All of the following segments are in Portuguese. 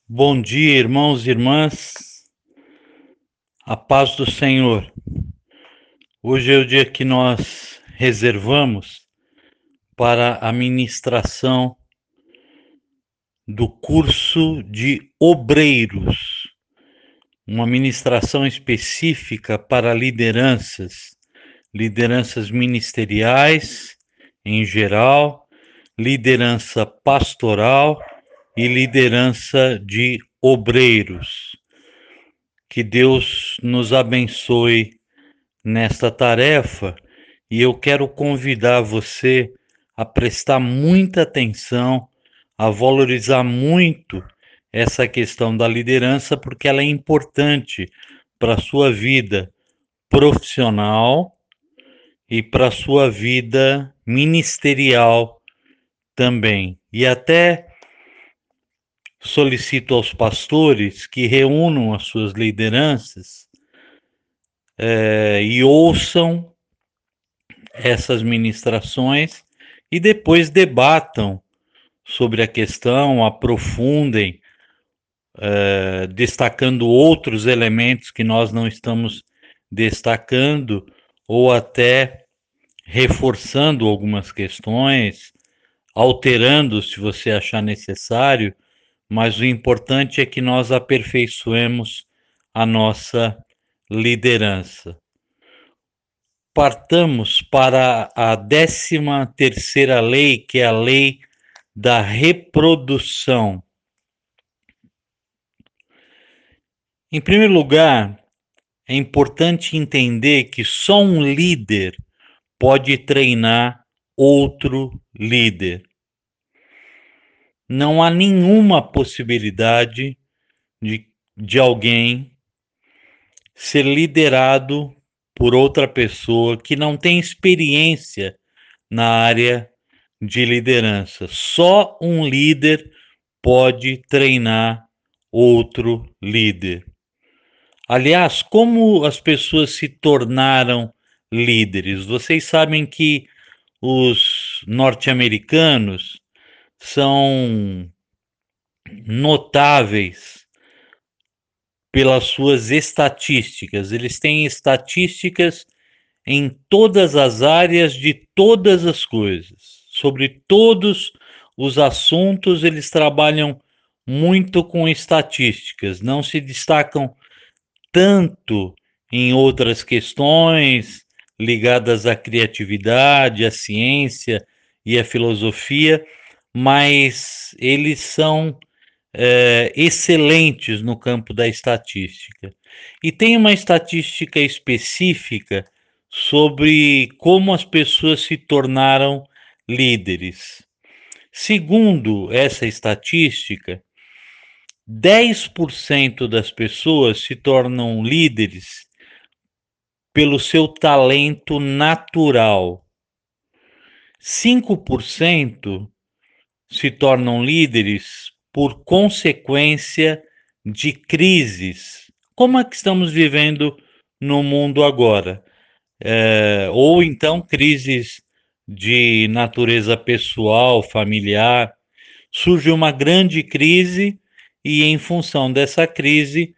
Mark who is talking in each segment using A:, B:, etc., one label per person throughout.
A: Bom dia, irmãos e irmãs, a paz do Senhor. Hoje é o dia que nós reservamos para a ministração do curso de obreiros, uma ministração específica para lideranças ministeriais em geral, liderança pastoral e liderança de obreiros. Que Deus nos abençoe nesta tarefa e eu quero convidar você a prestar muita atenção, a valorizar muito essa questão da liderança, porque ela é importante para a sua vida profissional e para a sua vida ministerial também. E até solicito aos pastores que reúnam as suas lideranças e ouçam essas ministrações e depois debatam sobre a questão, aprofundem, destacando outros elementos que nós não estamos destacando ou até reforçando algumas questões, alterando se você achar necessário, mas o importante é que nós aperfeiçoemos a nossa liderança. Partamos para a 13ª lei, que é a lei da reprodução. Em primeiro lugar, é importante entender que só um líder pode treinar outro líder. Não há nenhuma possibilidade de alguém ser liderado por outra pessoa que não tem experiência na área de liderança. Só um líder pode treinar outro líder. Aliás, como as pessoas se tornaram líderes? Vocês sabem que os norte-americanos são notáveis pelas suas estatísticas. Eles têm estatísticas em todas as áreas de todas as coisas. Sobre todos os assuntos, eles trabalham muito com estatísticas, não se destacam tanto em outras questões ligadas à criatividade, à ciência e à filosofia, mas eles são excelentes no campo da estatística. E tem uma estatística específica sobre como as pessoas se tornaram líderes. Segundo essa estatística, 10% das pessoas se tornam líderes pelo seu talento natural. 5% se tornam líderes por consequência de crises, como a que estamos vivendo no mundo agora. Ou então crises de natureza pessoal, familiar. Surge uma grande crise e, em função dessa crise,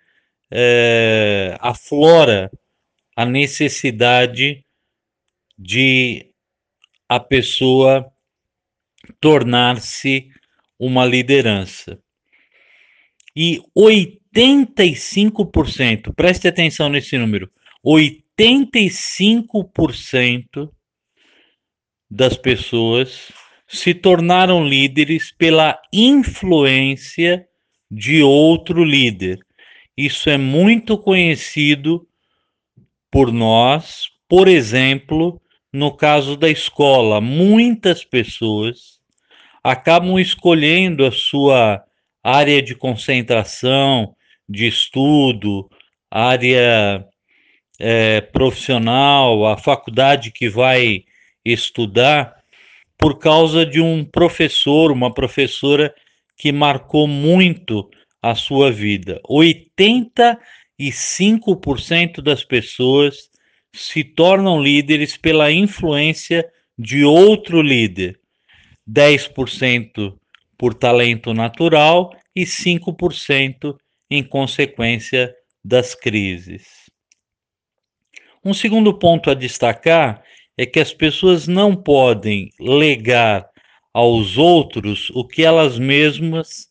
A: aflora a necessidade de a pessoa tornar-se uma liderança. E 85%, preste atenção nesse número, 85% das pessoas se tornaram líderes pela influência de outro líder. Isso é muito conhecido por nós, por exemplo, no caso da escola. Muitas pessoas acabam escolhendo a sua área de concentração, de estudo, área profissional, a faculdade que vai estudar, por causa de um professor, uma professora que marcou muito a sua vida. 85% das pessoas se tornam líderes pela influência de outro líder. 10% por talento natural e 5% em consequência das crises. Um segundo ponto a destacar é que as pessoas não podem legar aos outros o que elas mesmas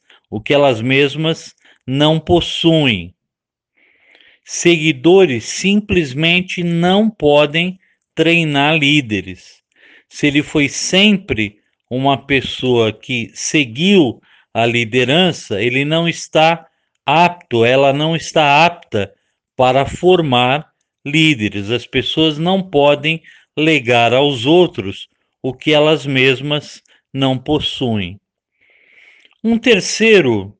A: não possuem. Seguidores simplesmente não podem treinar líderes. Se ele foi sempre uma pessoa que seguiu a liderança, ele não está apto, ela não está apta para formar líderes. As pessoas não podem legar aos outros o que elas mesmas não possuem. Um terceiro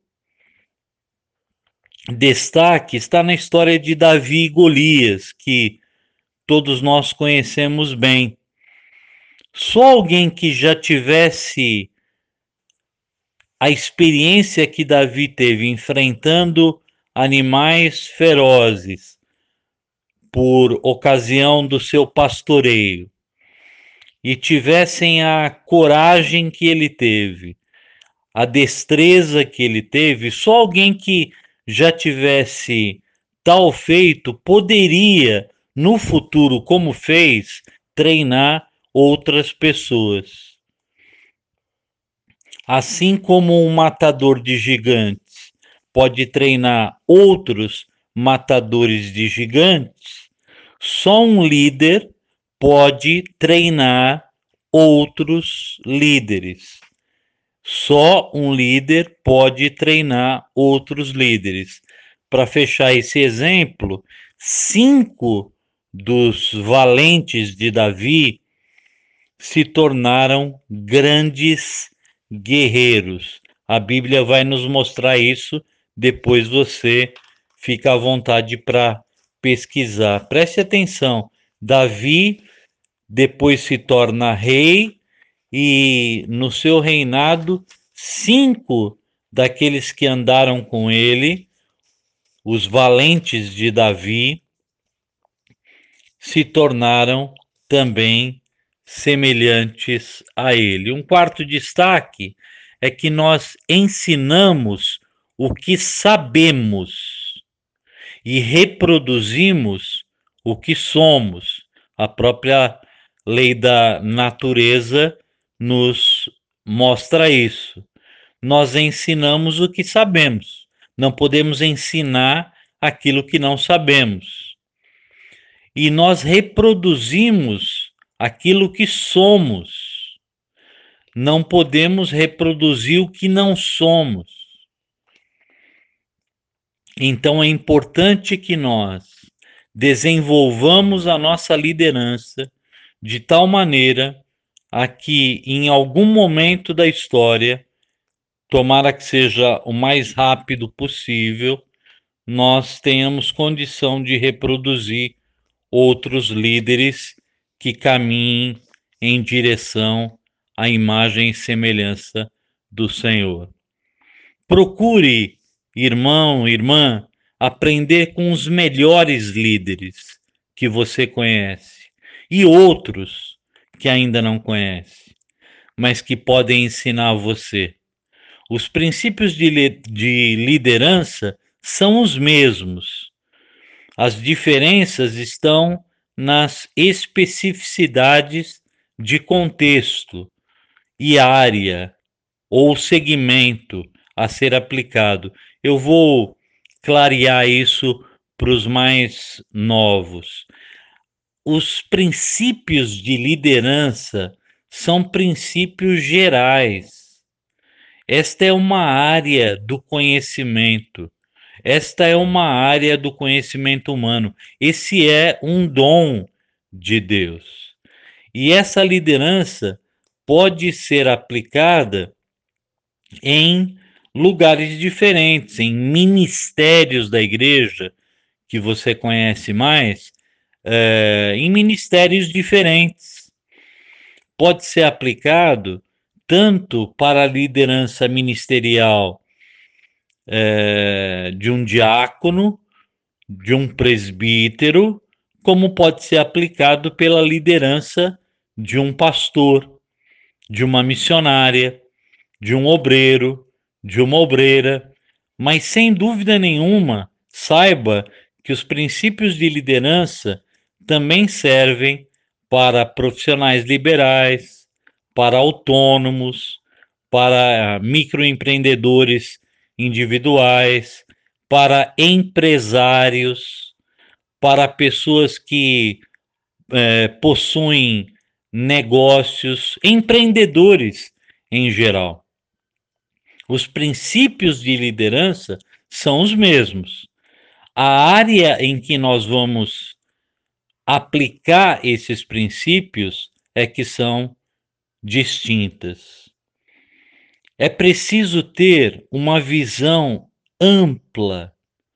A: destaque está na história de Davi e Golias, que todos nós conhecemos bem. Só alguém que já tivesse a experiência que Davi teve enfrentando animais ferozes por ocasião do seu pastoreio e tivessem a coragem que ele teve, a destreza que ele teve, só alguém que já tivesse tal feito poderia, no futuro, como fez, treinar outras pessoas. Assim como um matador de gigantes pode treinar outros matadores de gigantes, só um líder pode treinar outros líderes. Só um líder pode treinar outros líderes. Para fechar esse exemplo, 5 dos valentes de Davi se tornaram grandes guerreiros. A Bíblia vai nos mostrar isso, depois você fica à vontade para pesquisar. Preste atenção, Davi depois se torna rei e no seu reinado 5 daqueles que andaram com ele, os valentes de Davi, se tornaram também semelhantes a ele. Um quarto destaque é que nós ensinamos o que sabemos e reproduzimos o que somos. A própria lei da natureza nos mostra isso. Nós ensinamos o que sabemos. Não podemos ensinar aquilo que não sabemos. E nós reproduzimos aquilo que somos. Não podemos reproduzir o que não somos. Então é importante que nós desenvolvamos a nossa liderança de tal maneira a que em algum momento da história, tomara que seja o mais rápido possível, nós tenhamos condição de reproduzir outros líderes que caminhem em direção à imagem e semelhança do Senhor. Procure, irmão, irmã, aprender com os melhores líderes que você conhece e outros que ainda não conhece, mas que podem ensinar você. Os princípios de liderança são os mesmos. As diferenças estão nas especificidades de contexto e área ou segmento a ser aplicado. Eu vou clarear isso para os mais novos. Os princípios de liderança são princípios gerais. Esta é uma área do conhecimento. Esta é uma área do conhecimento humano. Esse é um dom de Deus. E essa liderança pode ser aplicada em lugares diferentes, em ministérios da igreja, que você conhece mais, em ministérios diferentes. Pode ser aplicado tanto para a liderança ministerial de um diácono, de um presbítero, como pode ser aplicado pela liderança de um pastor, de uma missionária, de um obreiro, de uma obreira, mas sem dúvida nenhuma, saiba que os princípios de liderança também servem para profissionais liberais, para autônomos, para microempreendedores individuais, para empresários, para pessoas que possuem negócios, empreendedores em geral. Os princípios de liderança são os mesmos. A área em que nós vamos aplicar esses princípios é que são distintas. É preciso ter uma visão ampla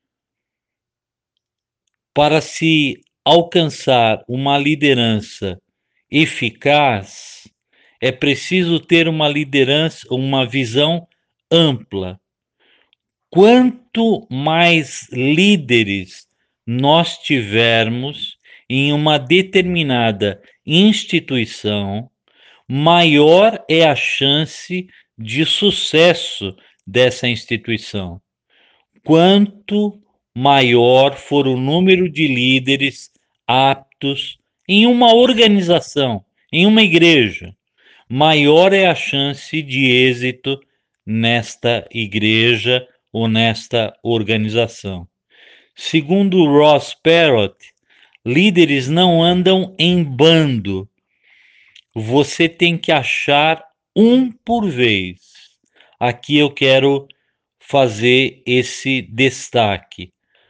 A: para se alcançar uma liderança eficaz. É preciso ter uma liderança, uma visão ampla. Quanto mais líderes nós tivermos em uma determinada instituição, maior é a chance de sucesso dessa instituição. Quanto maior for o número de líderes aptos em uma organização, em uma igreja, maior é a chance de êxito nesta igreja ou nesta organização. Segundo Ross Perot, líderes não andam em bando. Você tem que achar um por vez. Aqui eu quero fazer esse destaque.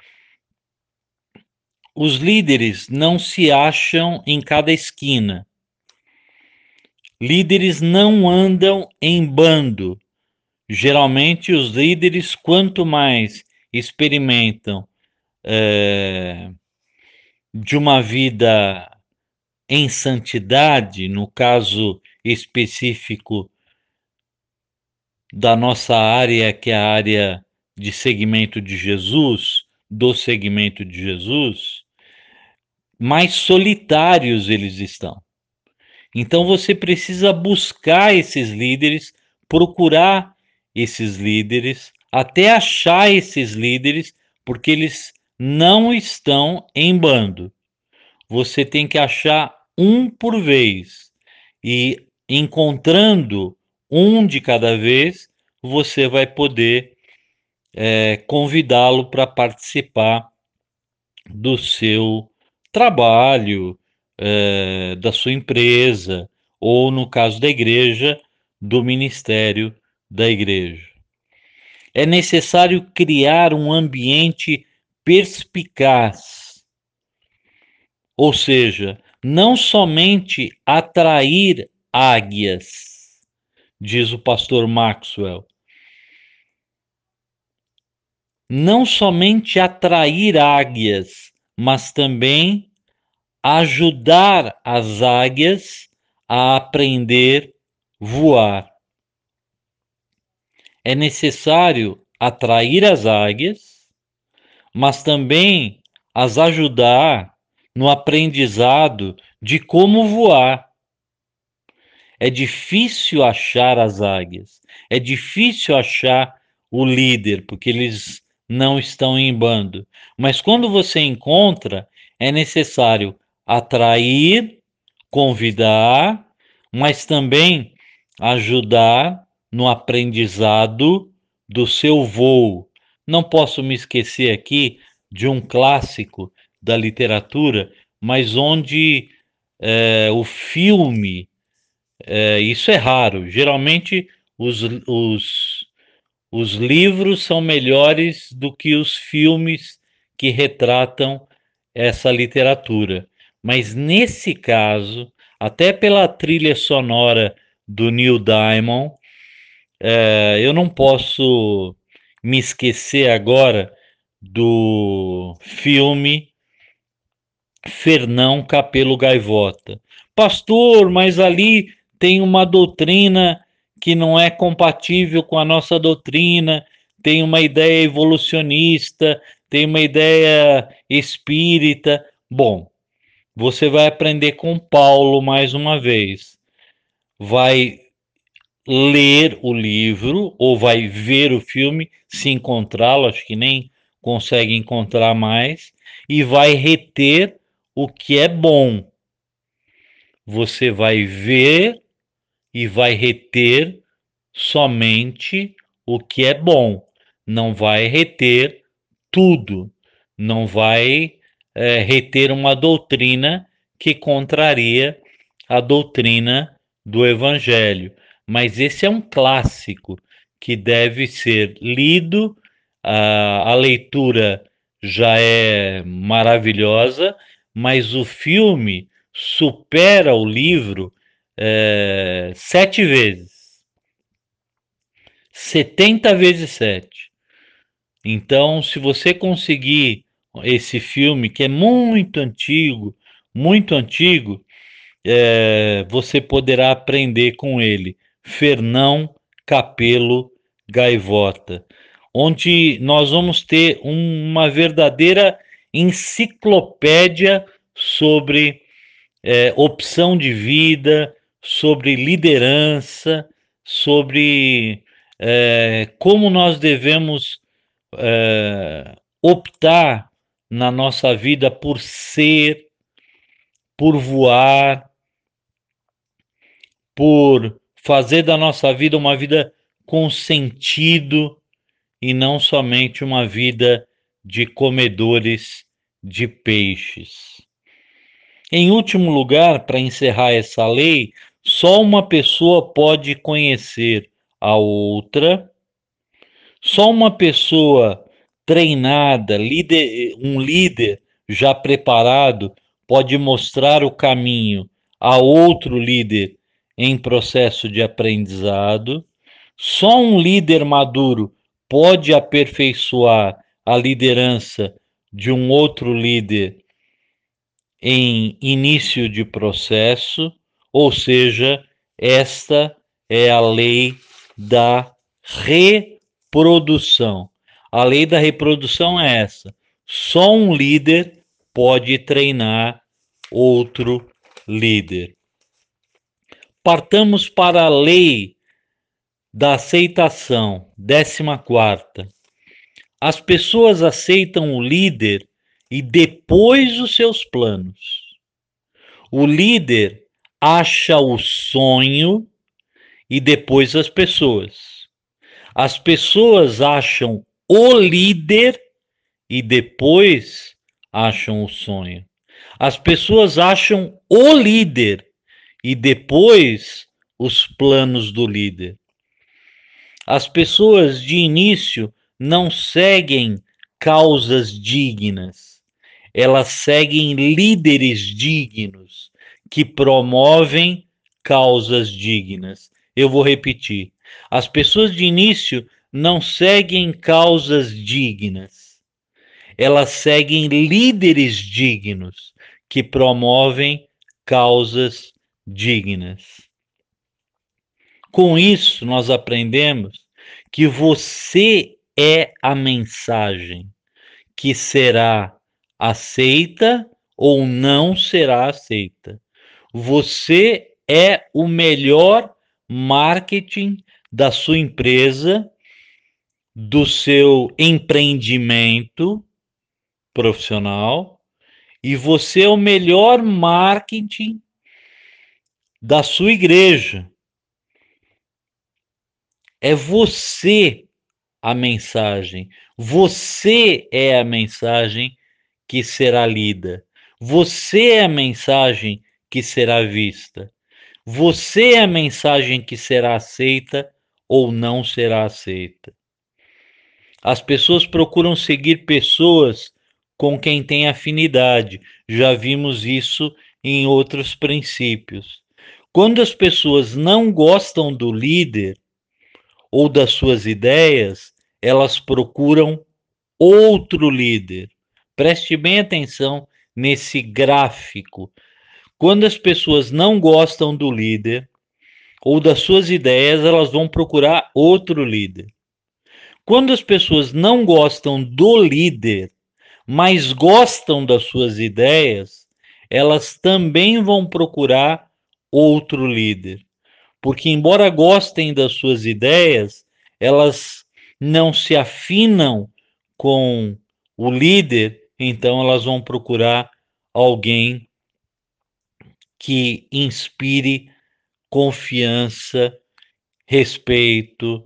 A: Os líderes não se acham em cada esquina. Líderes não andam em bando. Geralmente, os líderes, quanto mais experimentam de uma vida em santidade, no caso específico da nossa área, que é a área de segmento de Jesus, do segmento de Jesus, mais solitários eles estão. Então você precisa buscar esses líderes, procurar esses líderes, até achar esses líderes, porque eles não estão em bando. Você tem que achar um por vez. E encontrando um de cada vez, você vai poder convidá-lo para participar do seu trabalho, da sua empresa, ou no caso da igreja, do ministério da igreja. É necessário criar um ambiente perspicaz, ou seja, não somente atrair águias, diz o pastor Maxwell, não somente atrair águias, mas também ajudar as águias a aprender a voar. É necessário atrair as águias, mas também as ajudar no aprendizado de como voar. É difícil achar as águias, é difícil achar o líder, porque eles não estão em bando. Mas quando você encontra, é necessário atrair, convidar, mas também ajudar no aprendizado do seu voo. Não posso me esquecer aqui de um clássico da literatura, mas onde o filme, isso é raro. Geralmente os livros são melhores do que os filmes que retratam essa literatura. Mas nesse caso, até pela trilha sonora do Neil Diamond, eu não posso me esquecer agora do filme Fernão Capelo Gaivota. Pastor, mas ali tem uma doutrina que não é compatível com a nossa doutrina, tem uma ideia evolucionista, tem uma ideia espírita. Bom, você vai aprender com Paulo mais uma vez. Vai ler o livro ou vai ver o filme, se encontrá-lo, acho que nem consegue encontrar mais, e vai reter o que é bom. Você vai ver e vai reter somente o que é bom, não vai reter tudo, não vai reter uma doutrina que contraria a doutrina do Evangelho. Mas esse é um clássico que deve ser lido, a leitura já é maravilhosa, mas o filme supera o livro 7 vezes. 70 vezes 7. Então, se você conseguir esse filme, que é muito antigo, você poderá aprender com ele. Fernão Capelo Gaivota, onde nós vamos ter uma verdadeira enciclopédia sobre opção de vida, sobre liderança, sobre como nós devemos optar na nossa vida por ser, por voar, por fazer da nossa vida uma vida com sentido e não somente uma vida de comedores de peixes. Em último lugar, para encerrar essa lei, só uma pessoa pode conhecer a outra, só uma pessoa treinada, um líder já preparado, pode mostrar o caminho a outro líder em processo de aprendizado. Só um líder maduro pode aperfeiçoar a liderança de um outro líder em início de processo, ou seja, esta é a lei da reprodução. A lei da reprodução é essa: só um líder pode treinar outro líder. Partamos para a lei da aceitação, 14ª. As pessoas aceitam o líder e depois os seus planos. O líder acha o sonho e depois as pessoas. As pessoas acham o líder e depois acham o sonho. As pessoas acham o líder e depois os planos do líder. As pessoas de início não seguem causas dignas, elas seguem líderes dignos que promovem causas dignas. Eu vou repetir. As pessoas de início não seguem causas dignas, elas seguem líderes dignos que promovem causas dignas. Com isso, nós aprendemos que você é a mensagem que será aceita ou não será aceita. Você é o melhor marketing da sua empresa, do seu empreendimento profissional, e você é o melhor marketing da sua igreja. É você a mensagem. Você é a mensagem que será lida. Você é a mensagem que será vista. Você é a mensagem que será aceita ou não será aceita. As pessoas procuram seguir pessoas com quem tem afinidade. Já vimos isso em outros princípios. Quando as pessoas não gostam do líder ou das suas ideias, elas procuram outro líder. Preste bem atenção nesse gráfico. Quando as pessoas não gostam do líder ou das suas ideias, elas vão procurar outro líder. Quando as pessoas não gostam do líder, mas gostam das suas ideias, elas também vão procurar outro líder. porque embora gostem das suas ideias, elas não se afinam com o líder, então elas vão procurar alguém que inspire confiança, respeito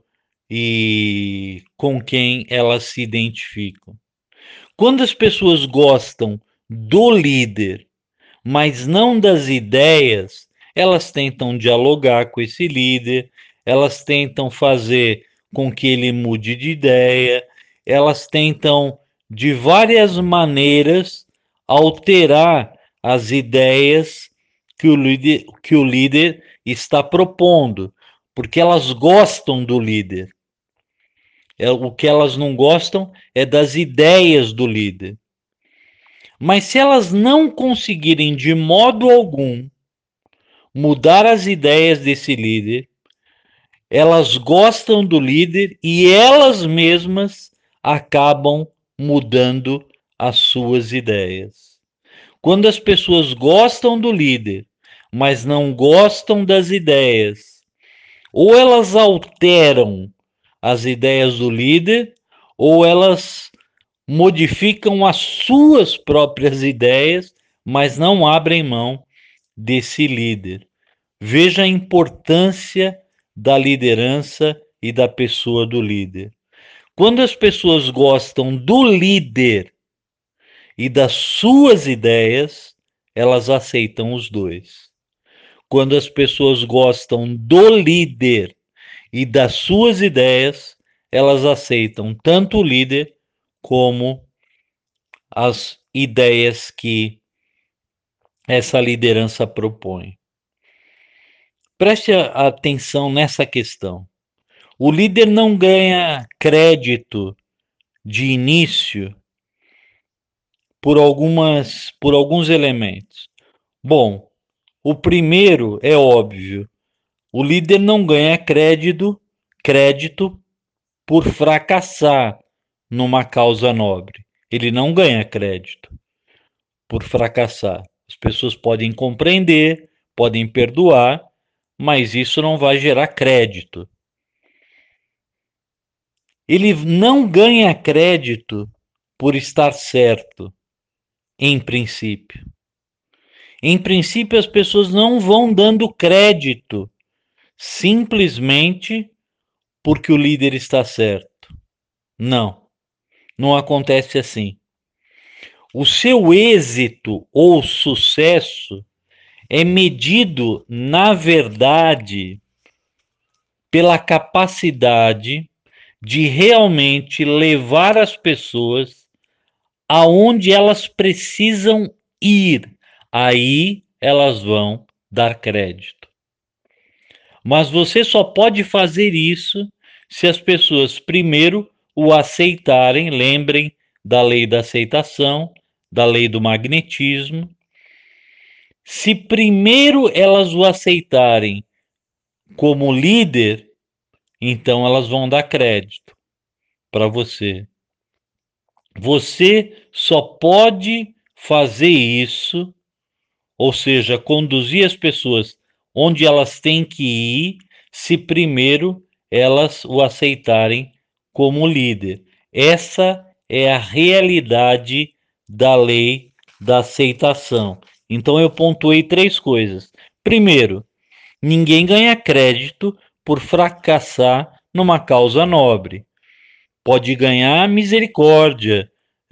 A: e com quem elas se identificam. Quando as pessoas gostam do líder, mas não das ideias, elas tentam dialogar com esse líder, elas tentam fazer com que ele mude de ideia, elas tentam de várias maneiras alterar as ideias que o líder está propondo, porque elas gostam do líder. O que elas não gostam é das ideias do líder. Mas se elas não conseguirem de modo algum mudar as ideias desse líder, elas gostam do líder e elas mesmas acabam mudando as suas ideias. Quando as pessoas gostam do líder, mas não gostam das ideias, ou elas alteram as ideias do líder, ou elas modificam as suas próprias ideias, mas não abrem mão desse líder. Veja a importância da liderança e da pessoa do líder. Quando as pessoas gostam do líder e das suas ideias, elas aceitam os dois. Quando as pessoas gostam do líder e das suas ideias, elas aceitam tanto o líder como as ideias que essa liderança propõe. Preste atenção nessa questão. O líder não ganha crédito de início por alguns elementos. Bom, o primeiro é óbvio. O líder não ganha crédito por fracassar numa causa nobre. Ele não ganha crédito por fracassar. As pessoas podem compreender, podem perdoar, mas isso não vai gerar crédito. Ele não ganha crédito por estar certo, em princípio. Em princípio, as pessoas não vão dando crédito simplesmente porque o líder está certo. Não acontece assim. O seu êxito ou sucesso é medido, na verdade, pela capacidade de realmente levar as pessoas aonde elas precisam ir. Aí elas vão dar crédito. Mas você só pode fazer isso se as pessoas primeiro o aceitarem. Lembrem da lei da aceitação, da lei do magnetismo. Se primeiro elas o aceitarem como líder, então elas vão dar crédito para você. Você só pode fazer isso, ou seja, conduzir as pessoas onde elas têm que ir, se primeiro elas o aceitarem como líder. Essa é a realidade da lei da aceitação. Então eu pontuei 3 coisas. Primeiro, ninguém ganha crédito por fracassar numa causa nobre. Pode ganhar misericórdia,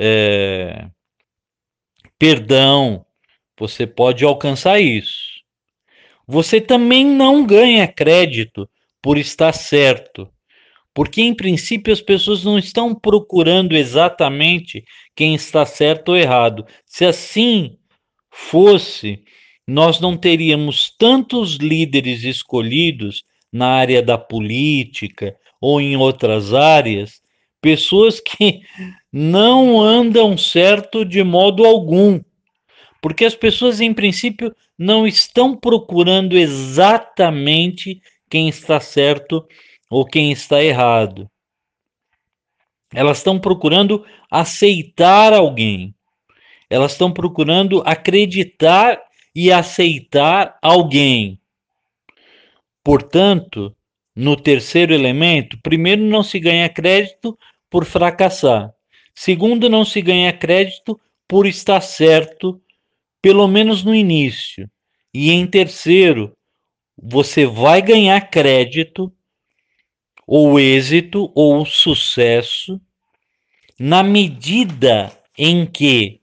A: perdão, você pode alcançar isso. Você também não ganha crédito por estar certo, porque em princípio as pessoas não estão procurando exatamente quem está certo ou errado. Se assim fosse, nós não teríamos tantos líderes escolhidos na área da política ou em outras áreas, pessoas que não andam certo de modo algum, porque as pessoas em princípio não estão procurando exatamente quem está certo ou quem está errado. Elas estão procurando aceitar alguém. Elas estão procurando acreditar e aceitar alguém. Portanto, no terceiro elemento, primeiro, não se ganha crédito por fracassar. Segundo, não se ganha crédito por estar certo, pelo menos no início. E em terceiro, você vai ganhar crédito, ou êxito, ou sucesso, na medida em que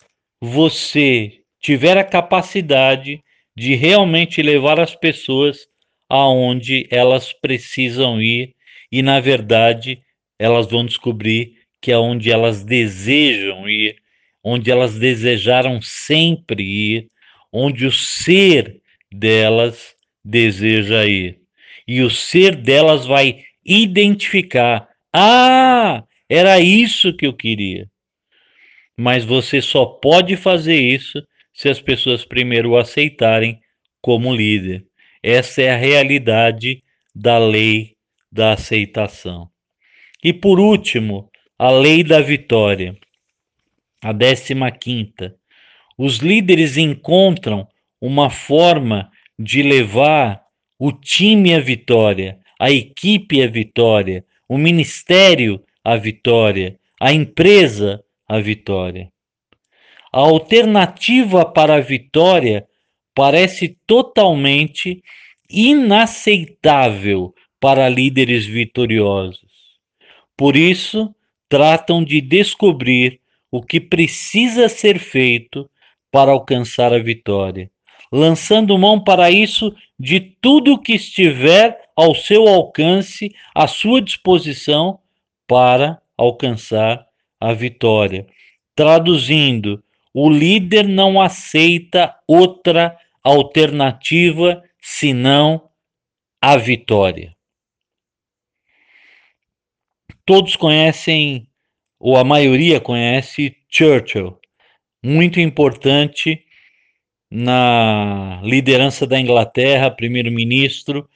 A: você tiver a capacidade de realmente levar as pessoas aonde elas precisam ir e, na verdade, elas vão descobrir que é onde elas desejam ir, onde elas desejaram sempre ir, onde o ser delas deseja ir. E o ser delas vai identificar: ah, era isso que eu queria. Mas você só pode fazer isso se as pessoas primeiro o aceitarem como líder. Essa é a realidade da lei da aceitação. E por último, a lei da vitória, a 15ª. Os líderes encontram uma forma de levar o time à vitória, a equipe à vitória, o ministério à vitória, a empresa à vitória. A alternativa para a vitória parece totalmente inaceitável para líderes vitoriosos. Por isso, tratam de descobrir o que precisa ser feito para alcançar a vitória, lançando mão para isso de tudo que estiver ao seu alcance, à sua disposição, para alcançar a vitória. Traduzindo, o líder não aceita outra alternativa senão a vitória. Todos conhecem, ou a maioria conhece, Churchill, muito importante na liderança da Inglaterra, primeiro-ministro,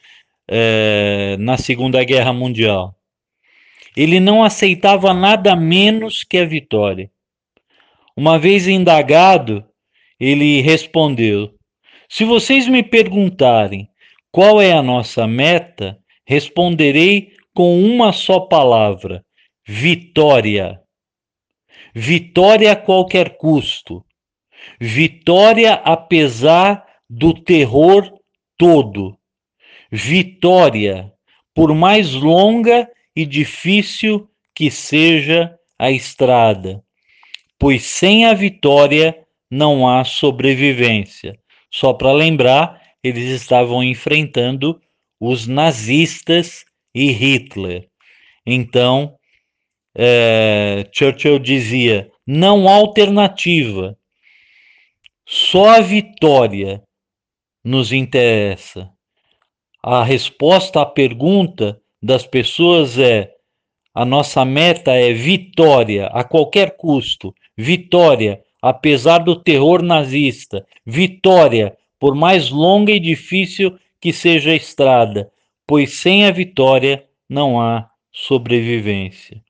A: na Segunda Guerra Mundial. Ele não aceitava nada menos que a vitória. Uma vez indagado, ele respondeu: se vocês me perguntarem qual é a nossa meta, responderei com uma só palavra: vitória. Vitória a qualquer custo. Vitória apesar do terror todo. Vitória, por mais longa e difícil que seja a estrada. Pois sem a vitória não há sobrevivência. Só para lembrar, eles estavam enfrentando os nazistas e Hitler. Então, Churchill dizia: não há alternativa, só a vitória nos interessa. A resposta à pergunta das pessoas é: a nossa meta é vitória a qualquer custo, vitória apesar do terror nazista, vitória por mais longa e difícil que seja a estrada, pois sem a vitória não há sobrevivência.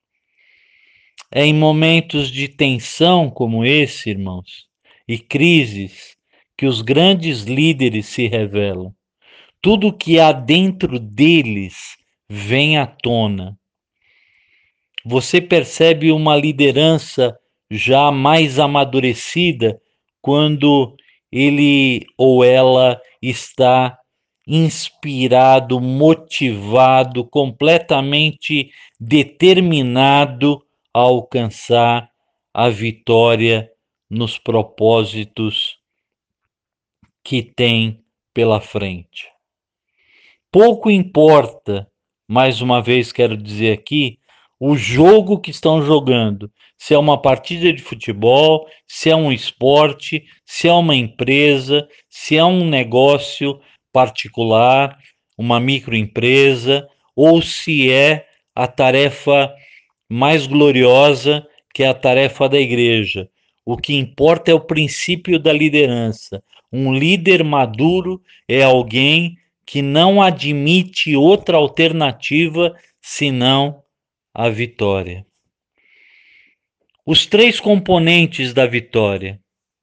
A: É em momentos de tensão como esse, irmãos, e crises, que os grandes líderes se revelam. Tudo que há dentro deles vem à tona. Você percebe uma liderança já mais amadurecida quando ele ou ela está inspirado, motivado, completamente determinado a alcançar a vitória nos propósitos que tem pela frente. Pouco importa, mais uma vez quero dizer aqui, o jogo que estão jogando, se é uma partida de futebol, se é um esporte, se é uma empresa, se é um negócio particular, uma microempresa, ou se é a tarefa mais gloriosa, que é a tarefa da igreja. O que importa é o princípio da liderança. Um líder maduro é alguém que não admite outra alternativa senão a vitória. Os 3 componentes da vitória.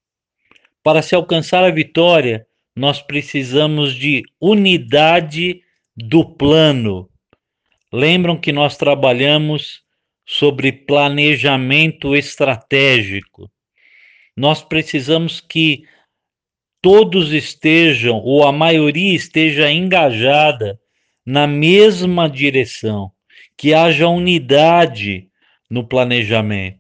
A: Para se alcançar a vitória, nós precisamos de unidade do plano. Lembram que nós trabalhamos sobre planejamento estratégico. Nós precisamos que todos estejam, ou a maioria esteja engajada na mesma direção, que haja unidade no planejamento.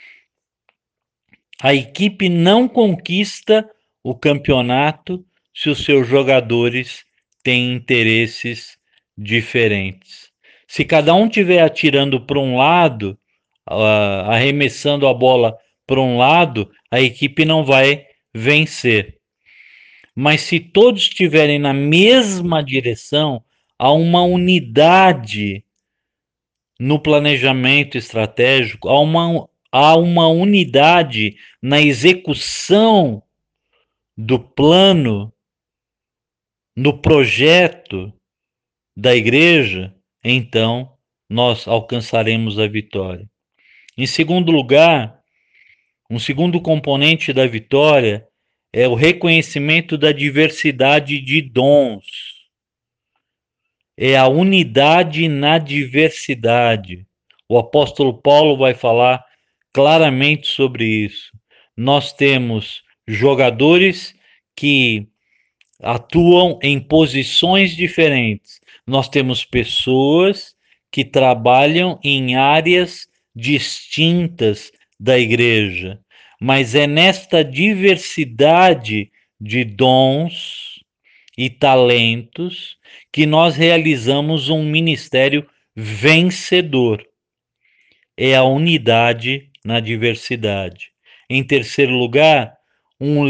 A: A equipe não conquista o campeonato se os seus jogadores têm interesses diferentes. Se cada um estiver atirando para um lado, arremessando a bola para um lado, a equipe não vai vencer. Mas se todos estiverem na mesma direção, há uma unidade no planejamento estratégico, há uma unidade na execução do plano, no projeto da igreja, então nós alcançaremos a vitória. Em segundo lugar, um segundo componente da vitória é o reconhecimento da diversidade de dons. É a unidade na diversidade. O apóstolo Paulo vai falar claramente sobre isso. Nós temos jogadores que atuam em posições diferentes. Nós temos pessoas que trabalham em áreas distintas da igreja, mas é nesta diversidade de dons e talentos que nós realizamos um ministério vencedor. É a unidade na diversidade. Em terceiro lugar, um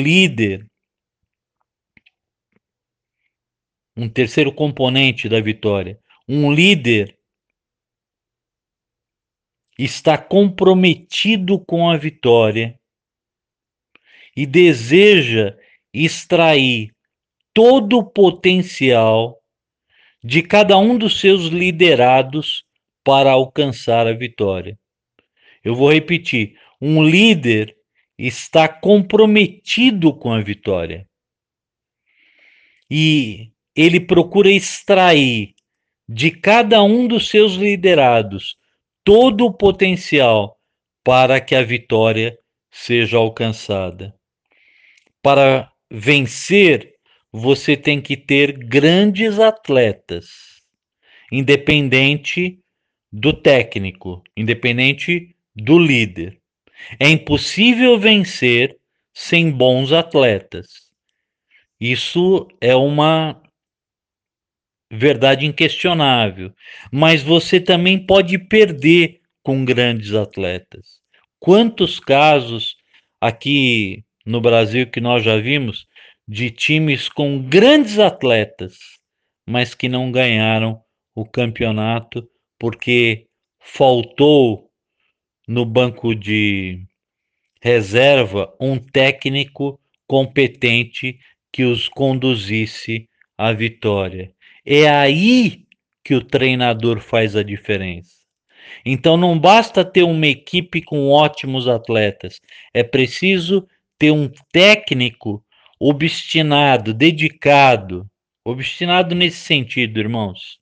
A: terceiro componente da vitória. Um líder está comprometido com a vitória e deseja extrair todo o potencial de cada um dos seus liderados para alcançar a vitória. Eu vou repetir: um líder está comprometido com a vitória e ele procura extrair de cada um dos seus liderados todo o potencial para que a vitória seja alcançada. Para vencer, você tem que ter grandes atletas, independente do técnico, independente do líder. É impossível vencer sem bons atletas. Isso é uma verdade inquestionável, mas você também pode perder com grandes atletas. Quantos casos aqui no Brasil que nós já vimos de times com grandes atletas, mas que não ganharam o campeonato porque faltou no banco de reserva um técnico competente que os conduzisse à vitória. É aí que o treinador faz a diferença. Então não basta ter uma equipe com ótimos atletas, é preciso ter um técnico obstinado, dedicado, obstinado nesse sentido, irmãos,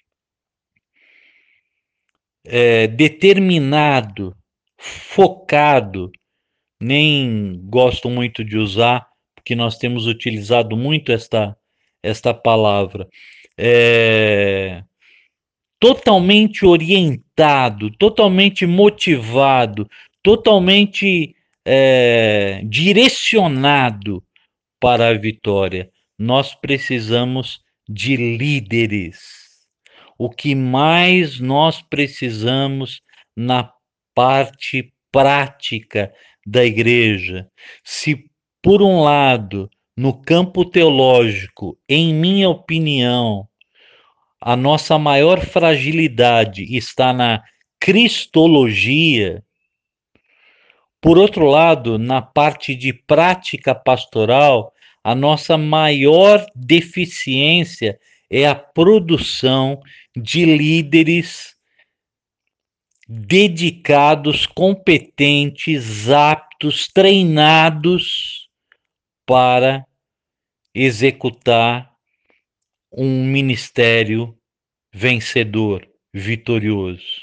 A: determinado, focado. Nem gosto muito de usar, porque nós temos utilizado muito esta palavra. Totalmente orientado, totalmente motivado, totalmente direcionado para a vitória. Nós precisamos de líderes. O que mais nós precisamos na parte prática da igreja, se por um lado, no campo teológico, em minha opinião, a nossa maior fragilidade está na cristologia, por outro lado, na parte de prática pastoral, a nossa maior deficiência é a produção de líderes dedicados, competentes, aptos, treinados para executar um ministério vencedor, vitorioso.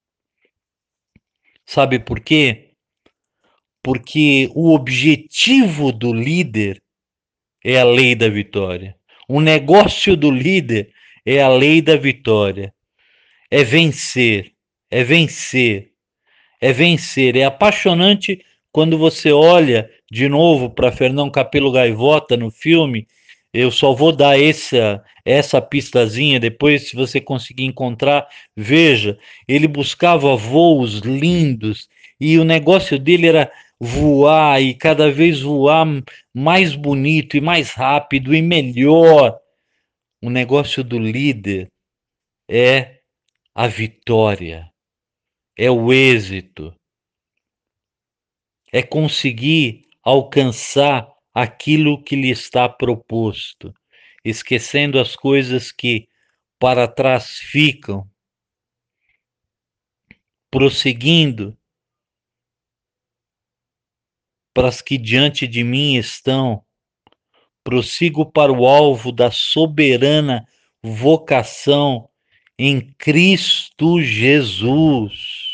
A: Sabe por quê? Porque o objetivo do líder é a lei da vitória. O negócio do líder é a lei da vitória. É vencer, é vencer, é vencer. É apaixonante quando você olha de novo para Fernão Capelo Gaivota no filme. Eu só vou dar essa pistazinha depois, se você conseguir encontrar, veja. Ele buscava voos lindos e o negócio dele era voar e cada vez voar mais bonito e mais rápido e melhor. O negócio do líder é a vitória, é o êxito, é conseguir alcançar aquilo que lhe está proposto, esquecendo as coisas que para trás ficam, prosseguindo para as que diante de mim estão, prossigo para o alvo da soberana vocação em Cristo Jesus.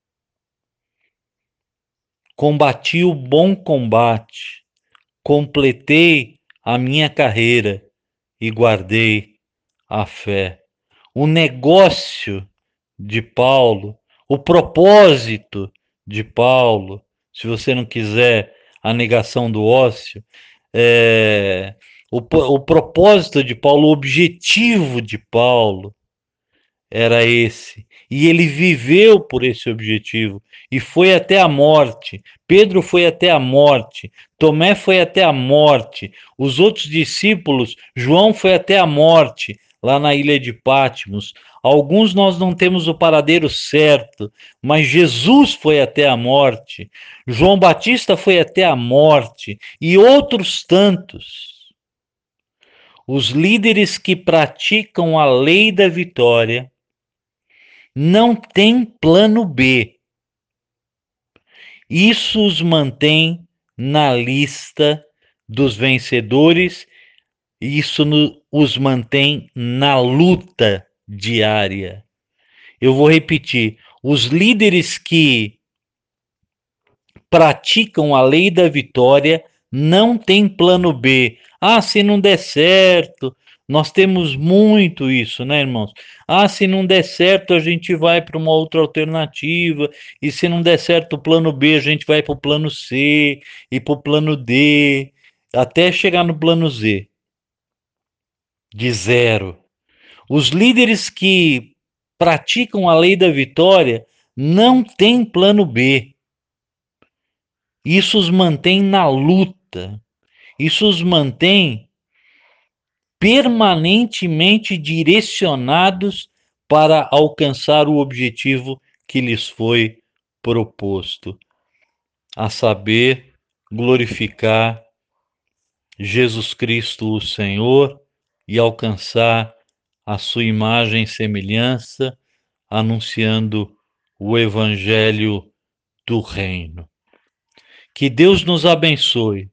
A: Combati o bom combate, completei a minha carreira e guardei a fé. O negócio de Paulo, o propósito de Paulo, se você não quiser a negação do ócio, o propósito de Paulo, o objetivo de Paulo era esse. E ele viveu por esse objetivo e foi até a morte. Pedro foi até a morte. Tomé foi até a morte. Os outros discípulos, João foi até a morte, lá na ilha de Patmos. Alguns nós não temos o paradeiro certo, mas Jesus foi até a morte. João Batista foi até a morte e outros tantos. Os líderes que praticam a lei da vitória não tem plano B. Isso os mantém na lista dos vencedores, isso os mantém na luta diária. Eu vou repetir: os líderes que praticam a lei da vitória não tem plano B. Ah, se não der certo, nós temos muito isso, né, irmãos? Ah, se não der certo, a gente vai para uma outra alternativa, e se não der certo o plano B, a gente vai para o plano C e para o plano D, até chegar no plano Z, de zero. Os líderes que praticam a lei da vitória não têm plano B. Isso os mantém na luta, isso os mantém permanentemente direcionados para alcançar o objetivo que lhes foi proposto, a saber, glorificar Jesus Cristo, o Senhor, e alcançar a sua imagem e semelhança, anunciando o Evangelho do Reino. Que Deus nos abençoe.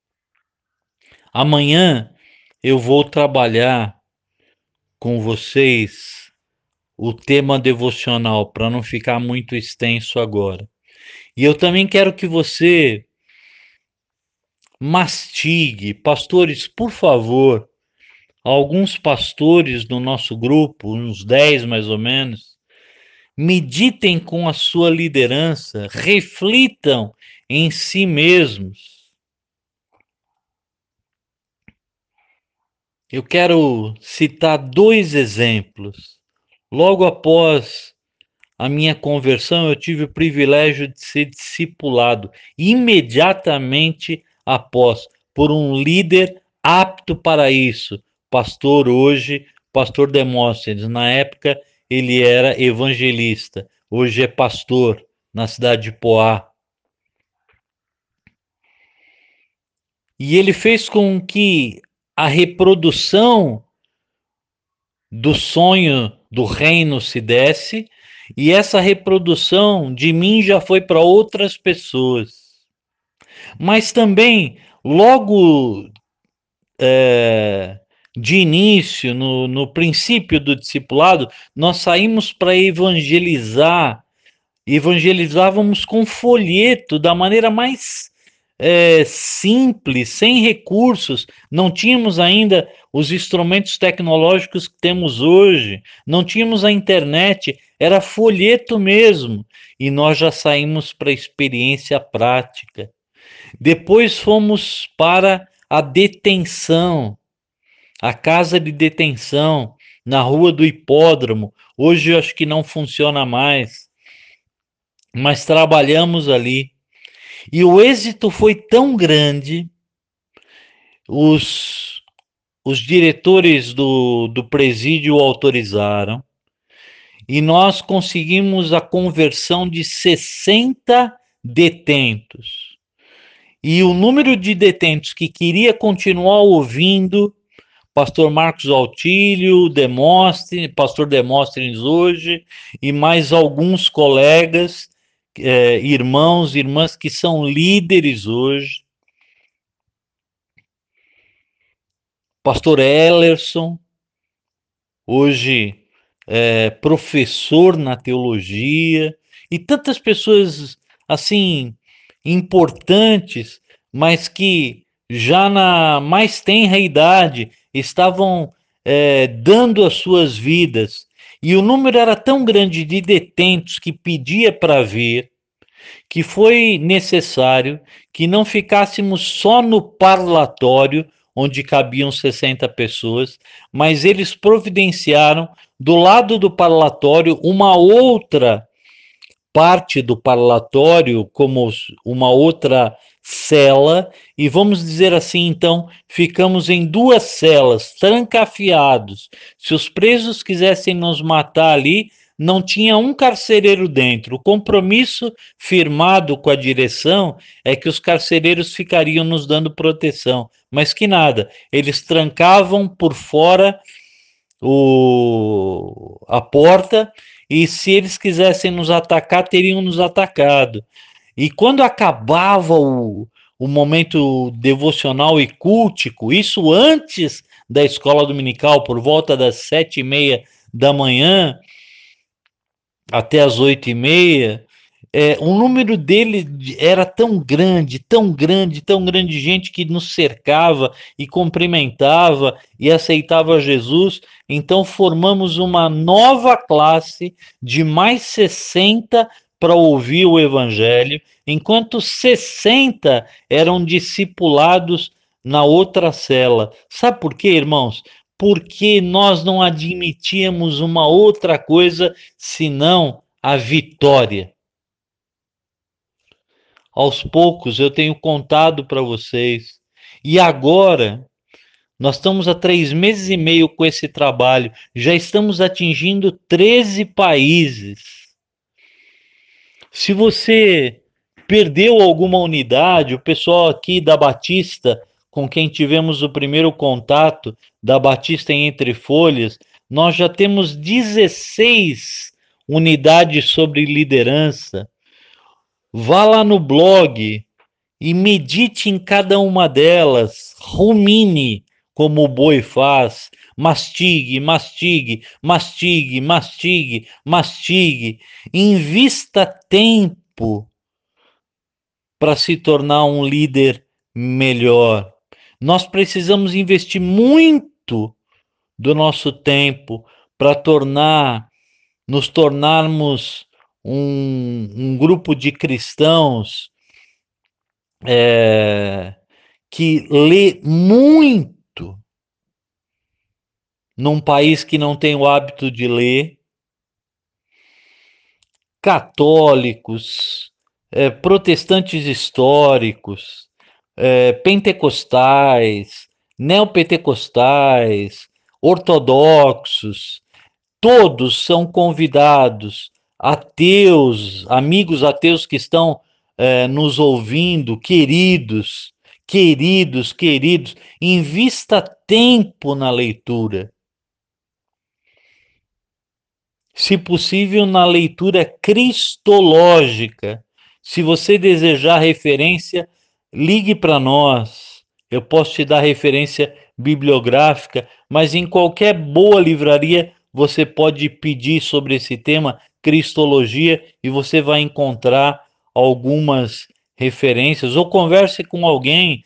A: Amanhã eu vou trabalhar com vocês o tema devocional, para não ficar muito extenso agora. E eu também quero que você mastigue. Pastores, por favor, alguns pastores do nosso grupo, uns 10 mais ou menos, meditem com a sua liderança, reflitam em si mesmos. Eu quero citar 2 exemplos. Logo após a minha conversão, eu tive o privilégio de ser discipulado imediatamente após, por um líder apto para isso, pastor hoje, pastor Demóstenes. Na época, ele era evangelista, hoje é pastor na cidade de Poá. E ele fez com que a reprodução do sonho do reino se desse, e essa reprodução de mim já foi para outras pessoas. Mas também, logo de início, no princípio do discipulado, nós saímos para evangelizar, evangelizávamos com folheto, da maneira mais simples, sem recursos, não tínhamos ainda os instrumentos tecnológicos que temos hoje, não tínhamos a internet, era folheto mesmo, e nós já saímos para a experiência prática. Depois fomos para a detenção, a casa de detenção, na Rua do Hipódromo. Hoje eu acho que não funciona mais, mas trabalhamos ali. E o êxito foi tão grande, os diretores do presídio autorizaram, e nós conseguimos a conversão de 60 detentos. E o número de detentos que queria continuar ouvindo pastor Marcos Altílio, pastor Demóstenes hoje, e mais alguns colegas, irmãos, irmãs que são líderes hoje. Pastor Ellerson, hoje professor na teologia, e tantas pessoas assim importantes, mas que já na mais tenra idade estavam dando as suas vidas. E o número era tão grande de detentos que pedia para vir, que foi necessário que não ficássemos só no parlatório, onde cabiam 60 pessoas, mas eles providenciaram do lado do parlatório uma outra parte do parlatório, como uma outra cela, e vamos dizer assim, então, ficamos em duas celas, trancafiados. Se os presos quisessem nos matar ali, não tinha um carcereiro dentro. O compromisso firmado com a direção é que os carcereiros ficariam nos dando proteção, mas que nada, eles trancavam por fora a porta, e se eles quisessem nos atacar, teriam nos atacado. E quando acabava o momento devocional e cultico, isso antes da escola dominical, por volta das 7:30 da manhã até as 8:30, o número dele era tão grande, tão grande, tão grande de gente que nos cercava e cumprimentava e aceitava Jesus. Então formamos uma nova classe de mais 60 para ouvir o evangelho, enquanto 60 eram discipulados na outra cela. Sabe por quê, irmãos? Porque nós não admitíamos uma outra coisa senão a vitória. Aos poucos eu tenho contado para vocês. E agora, nós estamos há 3 meses e meio com esse trabalho. Já estamos atingindo 13 países. Se você perdeu alguma unidade, o pessoal aqui da Batista, com quem tivemos o primeiro contato, da Batista em Entre Folhas, nós já temos 16 unidades sobre liderança. Vá lá no blog e medite em cada uma delas, rumine como o boi faz, mastigue, mastigue, mastigue, mastigue, mastigue, invista tempo para se tornar um líder melhor. Nós precisamos investir muito do nosso tempo para nos tornarmos um grupo de cristãos que lê muito, num país que não tem o hábito de ler, católicos, protestantes históricos, pentecostais, neopentecostais, ortodoxos, todos são convidados, ateus, amigos ateus que estão nos ouvindo, queridos, invista tempo na leitura. Se possível, na leitura cristológica. Se você desejar referência, ligue para nós. Eu posso te dar referência bibliográfica, mas em qualquer boa livraria você pode pedir sobre esse tema, Cristologia, e você vai encontrar algumas referências, ou converse com alguém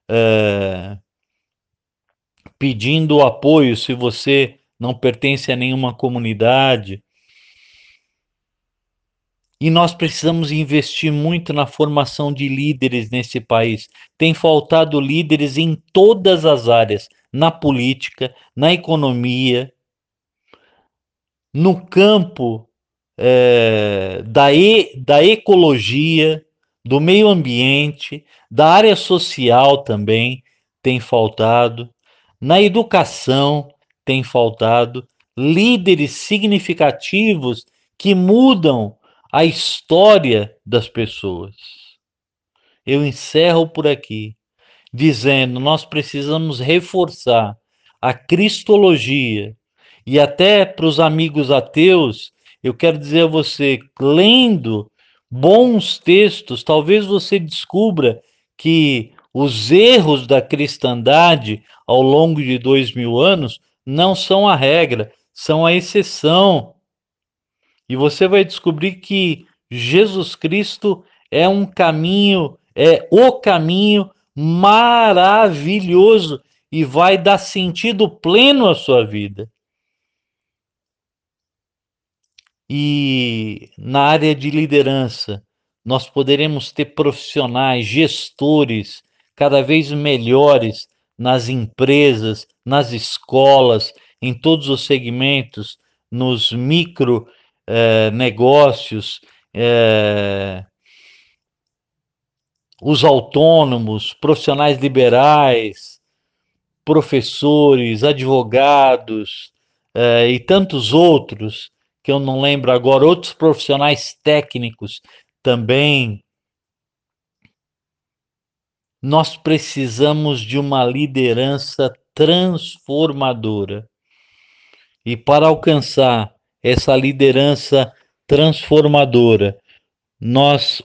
A: pedindo apoio se você não pertence a nenhuma comunidade. E nós precisamos investir muito na formação de líderes nesse país. Tem faltado líderes em todas as áreas, na política, na economia, no campo da ecologia, do meio ambiente, da área social também tem faltado, na educação tem faltado líderes significativos que mudam a história das pessoas. Eu encerro por aqui, dizendo: nós precisamos reforçar a cristologia. E até para os amigos ateus, eu quero dizer a você, lendo bons textos, talvez você descubra que os erros da cristandade ao longo de 2000 anos não são a regra, são a exceção. E você vai descobrir que Jesus Cristo é um caminho, é o caminho maravilhoso e vai dar sentido pleno à sua vida. E na área de liderança, nós poderemos ter profissionais, gestores cada vez melhores nas empresas, nas escolas, em todos os segmentos, nos micro negócios, os autônomos, profissionais liberais, professores, advogados e tantos outros, que eu não lembro agora, outros profissionais técnicos também. Nós precisamos de uma liderança transformadora. E para alcançar essa liderança transformadora, nós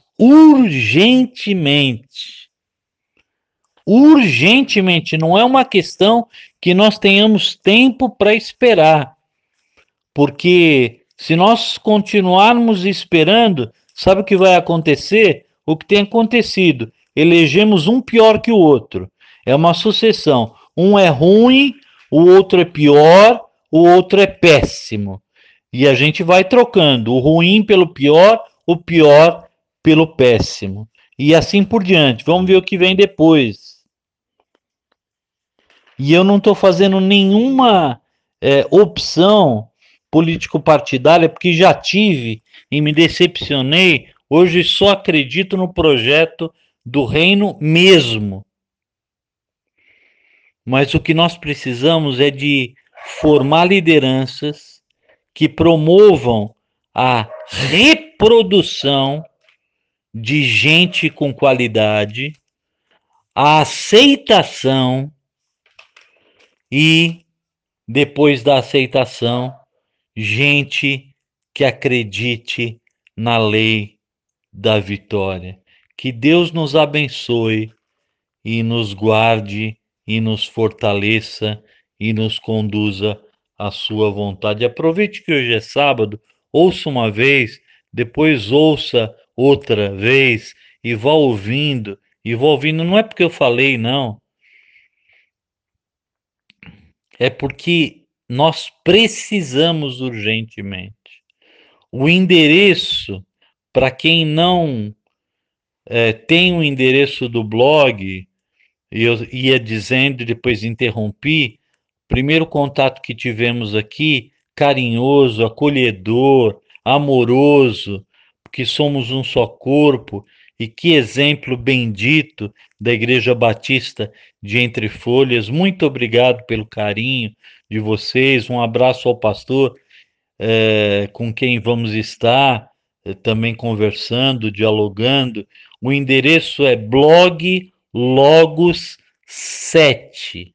A: urgentemente, não é uma questão que nós tenhamos tempo para esperar, porque se nós continuarmos esperando, sabe o que vai acontecer? O que tem acontecido? Elegemos um pior que o outro. É uma sucessão. Um é ruim, o outro é pior, o outro é péssimo. E a gente vai trocando o ruim pelo pior, o pior pelo péssimo. E assim por diante. Vamos ver o que vem depois. E eu não estou fazendo nenhuma opção político-partidária, porque já tive e me decepcionei. Hoje só acredito no projeto do reino mesmo. Mas o que nós precisamos é de formar lideranças que promovam a reprodução de gente com qualidade, a aceitação e, depois da aceitação, gente que acredite na lei da vitória. Que Deus nos abençoe e nos guarde e nos fortaleça e nos conduza à sua vontade. Aproveite que hoje é sábado, ouça uma vez, depois ouça outra vez e vá ouvindo. E vá ouvindo, não é porque eu falei, não. É porque nós precisamos urgentemente. O endereço, para quem não tem o endereço do blog, eu ia dizendo e depois interrompi. Primeiro contato que tivemos aqui, carinhoso, acolhedor, amoroso, porque somos um só corpo, e que exemplo bendito da Igreja Batista de Entre Folhas. Muito obrigado pelo carinho de vocês, um abraço ao pastor, com quem vamos estar também conversando, dialogando. O endereço é blog Logos 7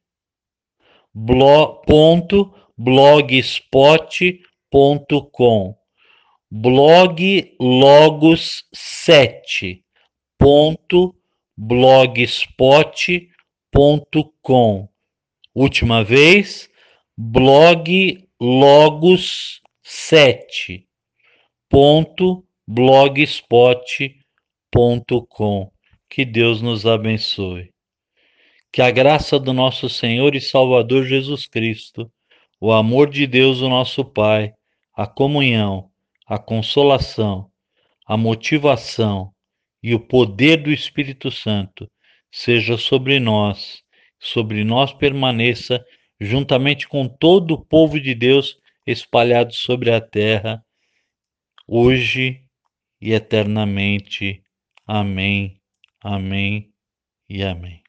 A: blogspot.com blog Logos 7.blogspot.com Última vez, blog logos7.blogspot.com. Que Deus nos abençoe. Que a graça do nosso Senhor e Salvador Jesus Cristo, o amor de Deus, o nosso Pai, a comunhão, a consolação, a motivação e o poder do Espírito Santo seja sobre nós permaneça, juntamente com todo o povo de Deus espalhado sobre a terra, hoje e eternamente. Amém, amém e amém.